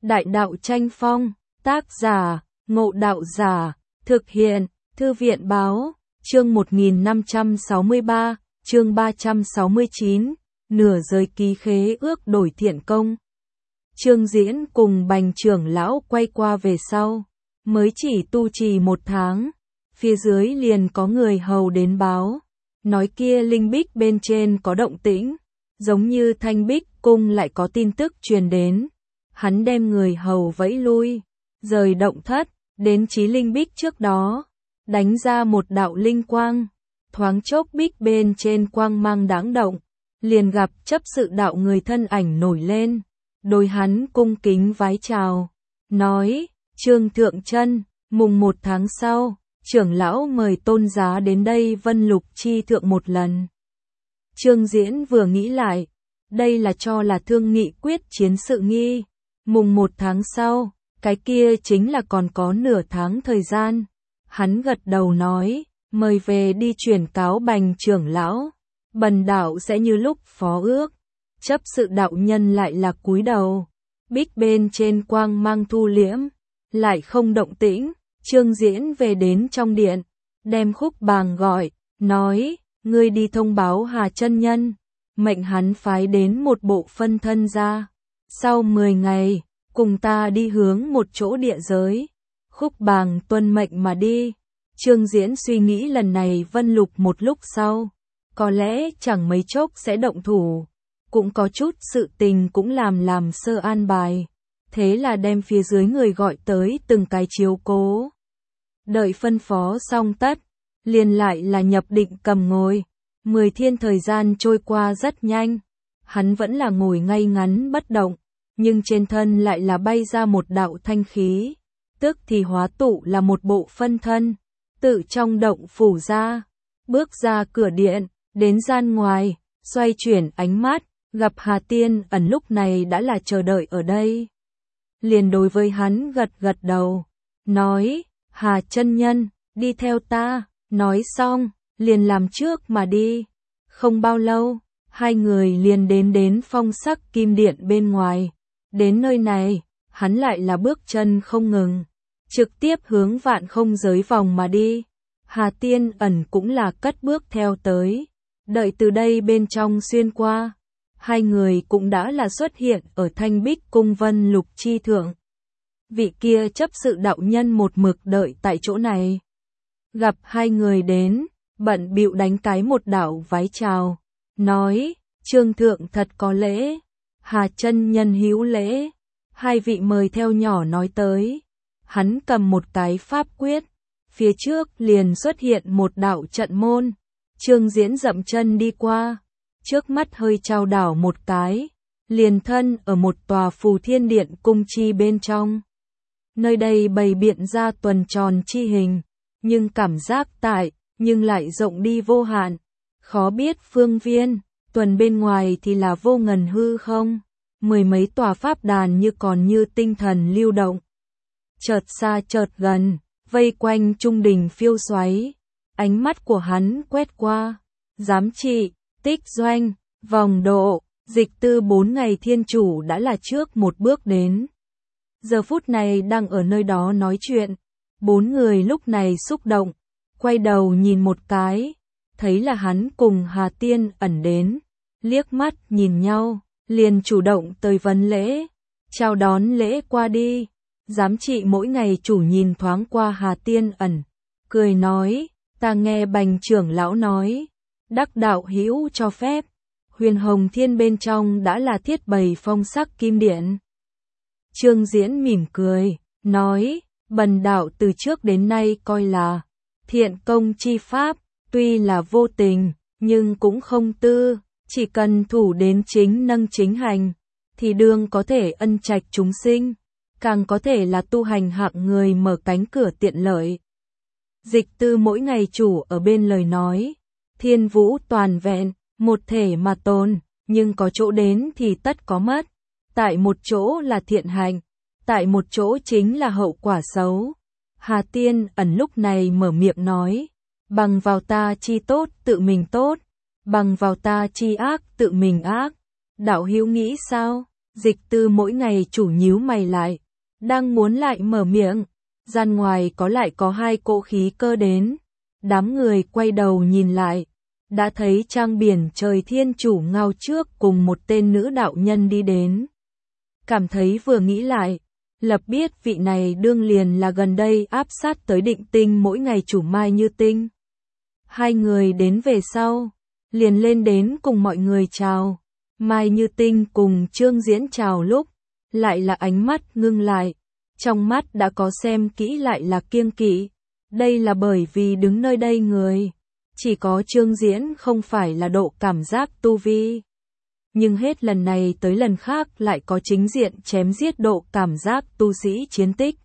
Đại đạo tranh phong, tác giả, Ngộ Đạo Giả, thực hiện, Thư viện báo, chương 1563, chương 369, nửa giới ký khế ước đổi thiện công. Trương Diễn cùng Bành trưởng lão quay qua về sau, mới chỉ tu trì 1 tháng, phía dưới liền có người hầu đến báo, nói kia linh bích bên trên có động tĩnh, giống như Thanh Bích cung lại có tin tức truyền đến. Hắn đem người hầu vẫy lui, rời động thất, đến chí linh bích trước đó, đánh ra một đạo linh quang, thoáng chốc bích bên trên quang mang đáng động, liền gặp chấp sự đạo người thân ảnh nổi lên, đối hắn cung kính vái chào, nói, Trương Thượng Chân, mùng 1 tháng sau, trưởng lão mời tôn giá đến đây Vân Lục chi thượng một lần. Trương Diễn vừa nghĩ lại, đây là cho là thương nghị quyết chiến sự nghi. Mùng 1 tháng sau, cái kia chính là còn có nửa tháng thời gian. Hắn gật đầu nói, mời về đi chuyển cáo Bành trưởng lão. Bần đạo sẽ như lúc phó ước. Chấp sự đạo nhân lại là cúi đầu. Bích bên trên quang mang thu liễm, lại không động tĩnh. Trương Diễn về đến trong điện, đem Khúc Bàng gọi, nói, ngươi đi thông báo Hà chân nhân, mệnh hắn phái đến một bộ phân thân ra. Sau 10 ngày, cùng ta đi hướng một chỗ địa giới. Khúc Bàng tuân mệnh mà đi. Trương Diễn suy nghĩ lần này Vân Lục một lúc sau, có lẽ chẳng mấy chốc sẽ động thủ. Cũng có chút sự tình cũng làm sơ an bài. Thế là đem phía dưới người gọi tới từng cái chiếu cố. Đợi phân phó xong tất, liền lại là nhập định cầm ngồi. 10 thiên thời gian trôi qua rất nhanh. Hắn vẫn là ngồi ngay ngắn bất động, nhưng trên thân lại là bay ra một đạo thanh khí, tức thì hóa tụ là một bộ phân thân, tự trong động phủ ra, bước ra cửa điện, đến gian ngoài, xoay chuyển ánh mắt, gặp Hà Tiên Ẩn lúc này đã là chờ đợi ở đây. Liền đối với hắn gật gật đầu, nói, Hà chân nhân, đi theo ta, nói xong, liền làm trước mà đi. Không bao lâu, hai người liền đến phong sắc kim điện bên ngoài. Đến nơi này, hắn lại là bước chân không ngừng, trực tiếp hướng vạn không giới vòng mà đi. Hà Tiên Ẩn cũng là cất bước theo tới, đợi từ đây bên trong xuyên qua. Hai người cũng đã là xuất hiện ở Thanh Bích cung Vân Lục chi thượng. Vị kia chấp sự đạo nhân một mực đợi tại chỗ này. Gặp hai người đến, bận bịu đánh cái một đạo vái chào, nói, Trương thượng thật có lễ. Hà chân nhân hữu lễ. Hai vị mời theo nhỏ nói tới. Hắn cầm một cái pháp quyết, phía trước liền xuất hiện một đạo trận môn. Trương Diễn dậm chân đi qua, trước mắt hơi trao đảo một cái, liền thân ở một tòa Phù Thiên Điện cung chi bên trong. Nơi đây bày biện ra tuần tròn chi hình, nhưng cảm giác tại, nhưng lại rộng đi vô hạn, khó biết phương viên. Tuần bên ngoài thì là vô ngần hư không, 10 mấy tòa pháp đàn như còn như tinh thần lưu động. Chợt xa chợt gần, vây quanh trung đình phiêu xoáy. Ánh mắt của hắn quét qua, giám trị, tích doanh, vòng độ, dịch tư 4 ngày thiên chủ đã là trước một bước đến. Giờ phút này đang ở nơi đó nói chuyện, 4 người lúc này xúc động, quay đầu nhìn một cái, thấy là hắn cùng Hà Tiên Ẩn đến. Liếc mắt nhìn nhau, liền chủ động tới vấn lễ, chào đón lễ qua đi. Giám trị mỗi ngày chủ nhìn thoáng qua Hà Tiên Ẩn, cười nói, ta nghe Bành trưởng lão nói, đắc đạo hữu cho phép, Huyền Hồng Thiên bên trong đã là thiết bày phong sắc kim điện. Trương Diễn mỉm cười, nói, bần đạo từ trước đến nay coi là thiện công chi pháp, tuy là vô tình, nhưng cũng không tư. Chỉ cần thủ đến chính nâng chính hành, thì đương có thể ân trạch chúng sinh, càng có thể là tu hành hạng người mở cánh cửa tiện lợi. Dịch tư mỗi ngày chủ ở bên lời nói, thiên vũ toàn vẹn, một thể mà tồn, nhưng có chỗ đến thì tất có mất. Tại một chỗ là thiện hành, tại một chỗ chính là hậu quả xấu. Hà Tiên Ẩn lúc này mở miệng nói, bằng vào ta chi tốt tự mình tốt. Bằng vào ta chi ác tự mình ác. Đạo hữu nghĩ sao? Dịch Tư mỗi ngày chủ nhíu mày lại, đang muốn lại mở miệng, gian ngoài lại có hai cỗ khí cơ đến. Đám người quay đầu nhìn lại, đã thấy Trang Biển Trời Thiên Chủ Ngao trước cùng một tên nữ đạo nhân đi đến. Cảm thấy vừa nghĩ lại, lập biết vị này đương liền là gần đây áp sát tới Định Tinh mỗi ngày chủ Mai Như Tinh. Hai người đến về sau, liền lên đến cùng mọi người chào. Mai Như Tinh cùng Trương Diễn chào lúc, lại là ánh mắt ngưng lại, trong mắt đã có xem kỹ lại là kiêng kỵ. Đây là bởi vì đứng nơi đây người, chỉ có Trương Diễn không phải là độ cảm giác tu vi. Nhưng hết lần này tới lần khác lại có chính diện chém giết độ cảm giác tu sĩ chiến tích.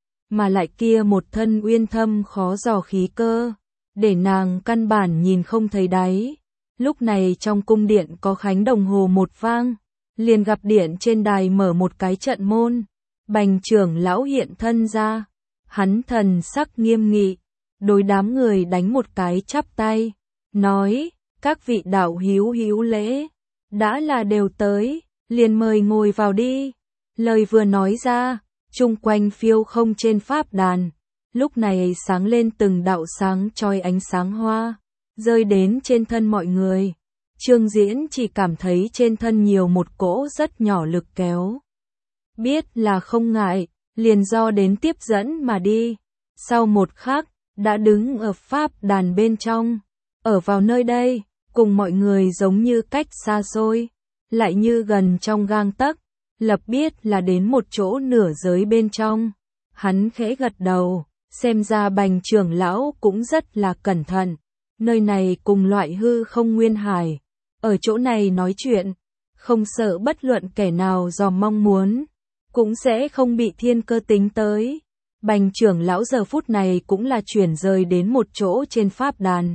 Mà lại kia một thân uyên thâm khó dò khí cơ, để nàng căn bản nhìn không thấy đáy. Lúc này trong cung điện có khánh đồng hồ một vang, liền gặp điện trên đài mở một cái trận môn. Bành trưởng lão hiện thân ra, hắn thần sắc nghiêm nghị, đối đám người đánh một cái chắp tay, nói, các vị đạo hữu hữu lễ, đã là đều tới, liền mời ngồi vào đi. Lời vừa nói ra, chung quanh phiêu không trên pháp đàn, lúc này sáng lên từng đạo sáng chói ánh sáng hoa, rơi đến trên thân mọi người. Trương Diễn chỉ cảm thấy trên thân nhiều một cỗ rất nhỏ lực kéo. Biết là không ngại, liền do đến tiếp dẫn mà đi. Sau một khắc, đã đứng ở pháp đàn bên trong, ở vào nơi đây, cùng mọi người giống như cách xa xôi, lại như gần trong gang tấc, lập biết là đến một chỗ nửa giới bên trong. Hắn khẽ gật đầu, xem ra Bành trưởng lão cũng rất là cẩn thận. Nơi này cùng loại hư không nguyên hải, ở chỗ này nói chuyện, không sợ bất luận kẻ nào dò mong muốn, cũng sẽ không bị thiên cơ tính tới. Bành trưởng lão giờ phút này cũng là chuyển rời đến một chỗ trên pháp đàn.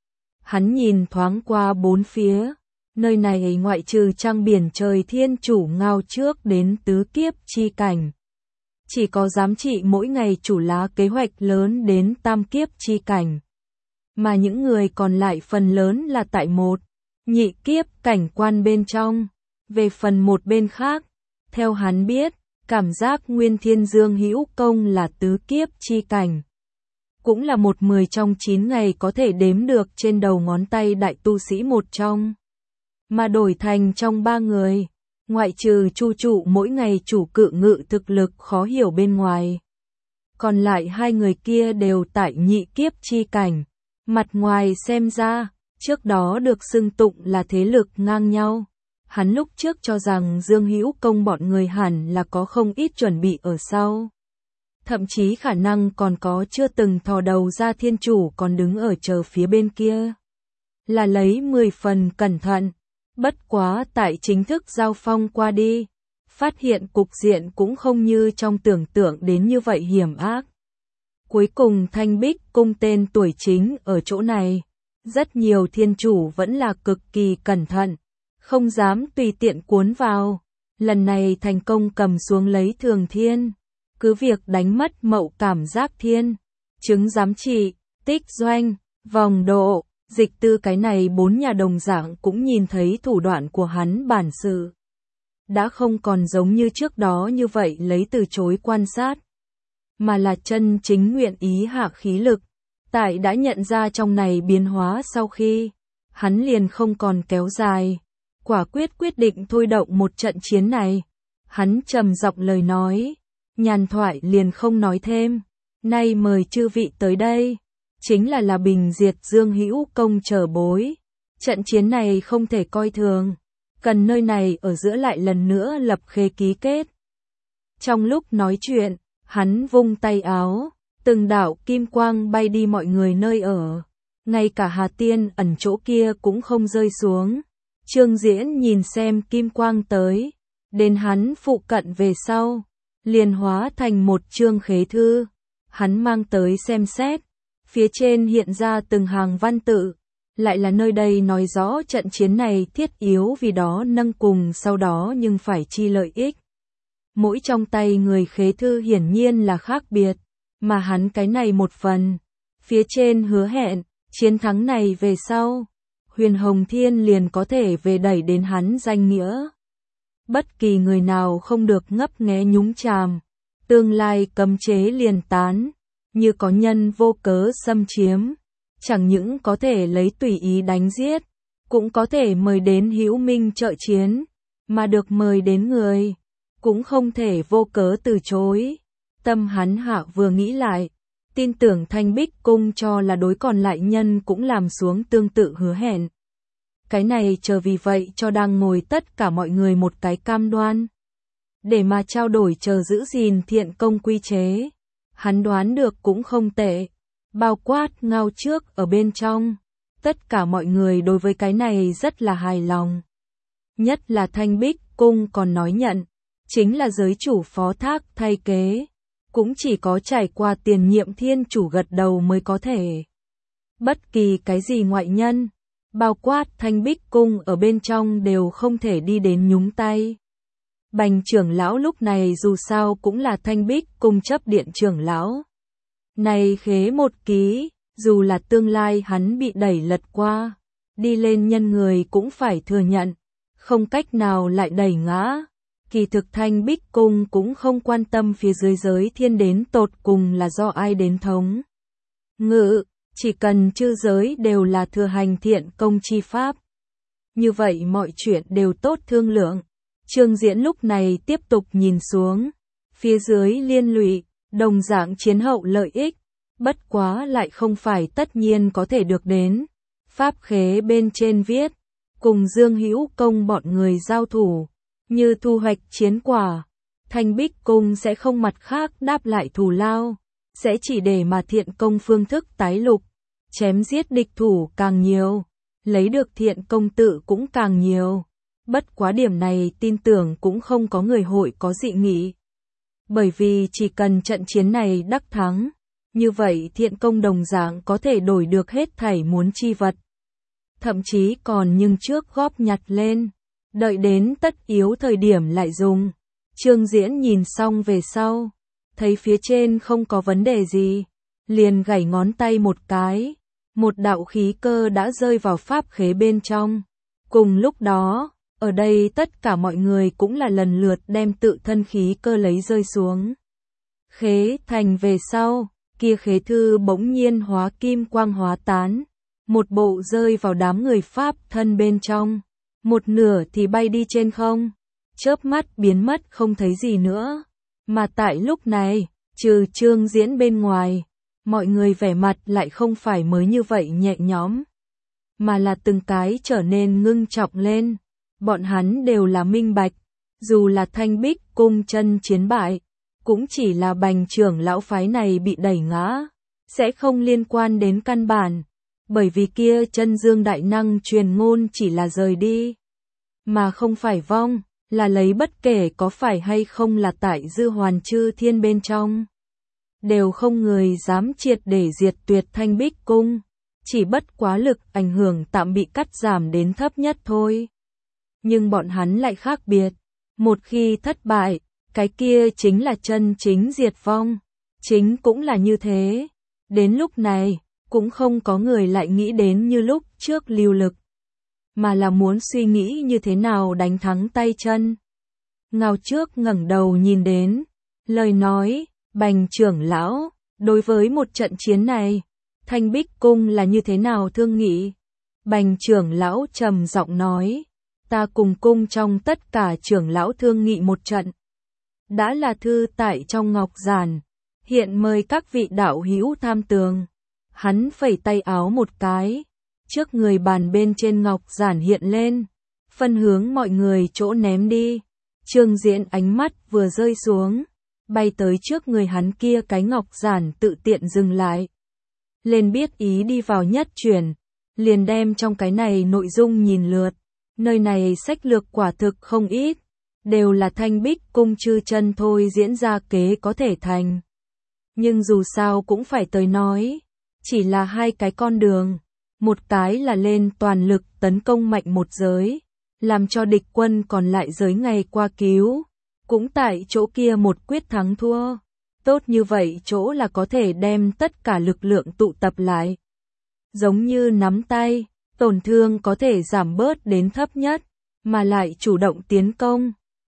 Hắn nhìn thoáng qua bốn phía, nơi này ngoại trừ Trang Biển Trời Thiên Chủ Ngao trước đến tứ kiếp chi cảnh, chỉ có giám trị mỗi ngày chủ lá kế hoạch lớn đến tam kiếp chi cảnh. Mà những người còn lại phần lớn là tại một, nhị kiếp cảnh quan bên trong. Về phần một bên khác, theo hắn biết, cảm giác Nguyên Thiên Dương Hữu Công là tứ kiếp chi cảnh. Cũng là một 10 trong 9 ngày có thể đếm được trên đầu ngón tay đại tu sĩ một trong. Mà đổi thành trong 3 người, ngoại trừ Chu Trụ mỗi ngày chủ cự ngự thực lực khó hiểu bên ngoài. Còn lại hai người kia đều tại nhị kiếp chi cảnh. Mặt ngoài xem ra, trước đó được xưng tụng là thế lực ngang nhau. Hắn lúc trước cho rằng Dương Hữu Công bọn người hẳn là có không ít chuẩn bị ở sau. Thậm chí khả năng còn có chưa từng thò đầu ra thiên chủ còn đứng ở chờ phía bên kia. Là lấy 10 phần cẩn thận. Bất quá tại chính thức giao phong qua đi, phát hiện cục diện cũng không như trong tưởng tượng đến như vậy hiểm ác. Cuối cùng Thanh Bích cung tên tuổi chính ở chỗ này. Rất nhiều thiên chủ vẫn là cực kỳ cẩn thận, không dám tùy tiện cuốn vào. Lần này thành công cầm xuống lấy Thường Thiên, cứ việc đánh mất Mậu Cảm Giác Thiên, chứng giám trị, Tích Doanh, Vòng Độ, Dịch Tư cái này 4 nhà đồng dạng cũng nhìn thấy thủ đoạn của hắn bản sự. Đã không còn giống như trước đó như vậy lấy từ chối quan sát, mà là chân chính nguyện ý hạ khí lực. Tại đã nhận ra trong này biến hóa sau khi, hắn liền không còn kéo dài, quả quyết định thôi động một trận chiến này. Hắn trầm giọng lời nói, nhàn thoại liền không nói thêm, nay mời chư vị tới đây, chính là bình diệt Dương Hữu Công trở bối. Trận chiến này không thể coi thường, cần nơi này ở giữa lại lần nữa lập khế ký kết. Trong lúc nói chuyện, hắn vung tay áo, từng đạo kim quang bay đi mọi người nơi ở, ngay cả Hà Tiên ẩn chỗ kia cũng không rơi xuống. Trương Diễn nhìn xem kim quang tới, đến hắn phụ cận về sau, liền hóa thành một chương khế thư. Hắn mang tới xem xét, phía trên hiện ra từng hàng văn tự, lại là nơi đây nói rõ trận chiến này thiết yếu vì đó nâng cùng sau đó nhưng phải chi lợi ích. Mỗi trong tay người khế thư hiển nhiên là khác biệt, mà hắn cái này một phần, phía trên hứa hẹn, chiến thắng này về sau, Huyền Hồng Thiên liền có thể về đẩy đến hắn danh nghĩa. Bất kỳ người nào không được ngấp nghé nhúng chàm, tương lai cấm chế liền tán, như có nhân vô cớ xâm chiếm, chẳng những có thể lấy tùy ý đánh giết, cũng có thể mời đến hữu minh trợ chiến, mà được mời đến người, cũng không thể vô cớ từ chối. Tâm hắn hạ vừa nghĩ lại, tin tưởng Thanh Bích Cung cho là đối còn lại nhân cũng làm xuống tương tự hứa hẹn. Cái này chờ vì vậy cho đang ngồi tất cả mọi người một cái cam đoan, để mà trao đổi chờ giữ gìn thiện công quy chế. Hắn đoán được cũng không tệ, bao quát Ngao trước ở bên trong, tất cả mọi người đối với cái này rất là hài lòng. Nhất là Thanh Bích Cung còn nói nhận, chính là giới chủ phó thác thay kế, cũng chỉ có trải qua tiền nhiệm thiên chủ gật đầu mới có thể. Bất kỳ cái gì ngoại nhân, bao quát Thanh Bích Cung ở bên trong đều không thể đi đến nhúng tay. Bành trưởng lão lúc này dù sao cũng là Thanh Bích Cung chấp điện trưởng lão. Này khế một ký, dù là tương lai hắn bị đẩy lật qua, đi lên nhân người cũng phải thừa nhận, không cách nào lại đẩy ngã. Kỳ thực Thanh Bích Cung cũng không quan tâm phía dưới giới thiên đến tột cùng là do ai đến thống ngự, chỉ cần chư giới đều là thừa hành thiện công chi pháp. Như vậy mọi chuyện đều tốt thương lượng. Trương Diễn lúc này tiếp tục nhìn xuống, phía dưới liên lụy, đồng dạng chiến hậu lợi ích, bất quá lại không phải tất nhiên có thể được đến. Pháp khế bên trên viết, cùng Dương Hữu Công bọn người giao thủ, như thu hoạch chiến quả, Thanh Bích Cung sẽ không mặt khác đáp lại thù lao, sẽ chỉ để mà thiện công phương thức tái lục, chém giết địch thủ càng nhiều, lấy được thiện công tự cũng càng nhiều. Bất quá điểm này tin tưởng cũng không có người hội có dị nghị. Bởi vì chỉ cần trận chiến này đắc thắng, như vậy thiện công đồng dạng có thể đổi được hết thảy muốn chi vật. Thậm chí còn nhưng trước góp nhặt lên, đợi đến tất yếu thời điểm lại dùng. Trương Diễn nhìn xong về sau, thấy phía trên không có vấn đề gì, liền gảy ngón tay một cái, một đạo khí cơ đã rơi vào pháp khế bên trong. Cùng lúc đó, ở đây tất cả mọi người cũng là lần lượt đem tự thân khí cơ lấy rơi xuống. Khế thành về sau, kia khế thư bỗng nhiên hóa kim quang hóa tán, một bộ rơi vào đám người pháp thân bên trong, một nửa thì bay đi trên không, chớp mắt biến mất không thấy gì nữa. Mà tại lúc này, trừ Trương Diễn bên ngoài, mọi người vẻ mặt lại không phải mới như vậy nhẹ nhõm, mà là từng cái trở nên ngưng trọng lên. Bọn hắn đều là minh bạch, dù là Thanh Bích Cung chân chiến bại, cũng chỉ là Bành trưởng lão phái này bị đẩy ngã, sẽ không liên quan đến căn bản, bởi vì kia chân dương đại năng truyền ngôn chỉ là rời đi, mà không phải vong, là lấy bất kể có phải hay không là tại dư hoàn chư thiên bên trong. Đều không người dám triệt để diệt tuyệt Thanh Bích Cung, chỉ bất quá lực ảnh hưởng tạm bị cắt giảm đến thấp nhất thôi. Nhưng bọn hắn lại khác biệt, một khi thất bại, cái kia chính là chân chính diệt vong, chính cũng là như thế. Đến lúc này, cũng không có người lại nghĩ đến như lúc trước lưu lực, mà là muốn suy nghĩ như thế nào đánh thắng tay chân. Ngao trước ngẩng đầu nhìn đến, lời nói, Bành trưởng lão, đối với một trận chiến này, Thanh Bích Cung là như thế nào thương nghị? Bành trưởng lão trầm giọng nói, ta cùng cung trong tất cả trưởng lão thương nghị một trận. Đã là thư tại trong ngọc giản, hiện mời các vị đạo hữu tham tường. Hắn phẩy tay áo một cái, trước người bàn bên trên ngọc giản hiện lên, phân hướng mọi người chỗ ném đi. Trương Diễn ánh mắt vừa rơi xuống, bay tới trước người hắn kia cái ngọc giản tự tiện dừng lại. Lên biết ý đi vào nhất chuyển, liền đem trong cái này nội dung nhìn lượt. Nơi này sách lược quả thực không ít, đều là Thanh Bích Cung chư chân thôi diễn ra kế có thể thành. Nhưng dù sao cũng phải tới nói, chỉ là hai cái con đường, một cái là lên toàn lực tấn công mạnh một giới, làm cho địch quân còn lại giới ngày qua cứu, cũng tại chỗ kia một quyết thắng thua. Tốt như vậy chỗ là có thể đem tất cả lực lượng tụ tập lại. Giống như nắm tay, tổn thương có thể giảm bớt đến thấp nhất, mà lại chủ động tiến công,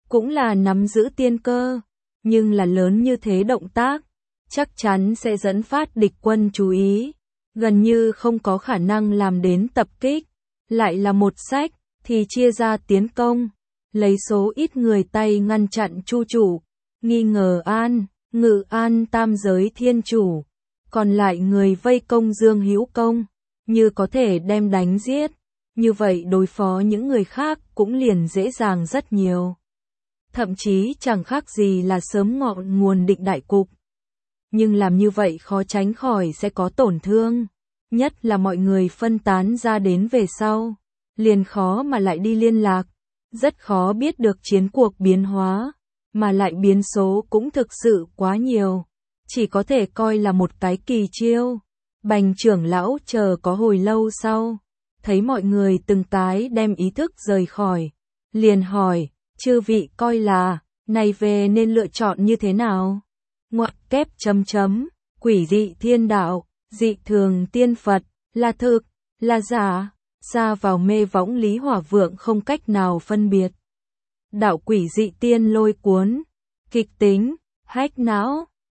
cũng là nắm giữ tiên cơ, nhưng là lớn như thế động tác, chắc chắn sẽ dẫn phát địch quân chú ý, gần như không có khả năng làm đến tập kích, lại là một sách, thì chia ra tiến công, lấy số ít người tay ngăn chặn Chu chủ, nghi ngờ Ngự An tam giới thiên chủ, còn lại người vây công Dương Hữu Công, như có thể đem đánh giết, như vậy đối phó những người khác cũng liền dễ dàng rất nhiều. Thậm chí chẳng khác gì là sớm ngọn nguồn định đại cục. Nhưng làm như vậy khó tránh khỏi sẽ có tổn thương, nhất là mọi người phân tán ra đến về sau, liền khó mà lại đi liên lạc, rất khó biết được chiến cuộc biến hóa, mà lại biến số cũng thực sự quá nhiều, chỉ có thể coi là một cái kỳ chiêu. Bành trưởng lão chờ có hồi lâu sau, thấy mọi người từng cái đem ý thức rời khỏi, liền hỏi, chư vị coi là, này về nên lựa chọn như thế nào? Ngoặc kép quỷ dị thiên đạo, dị thường tiên Phật, là thực, là giả, xa vào mê võng Lý Hỏa Vượng không cách nào phân biệt. Đạo quỷ dị tiên lôi cuốn, kịch tính, hách não.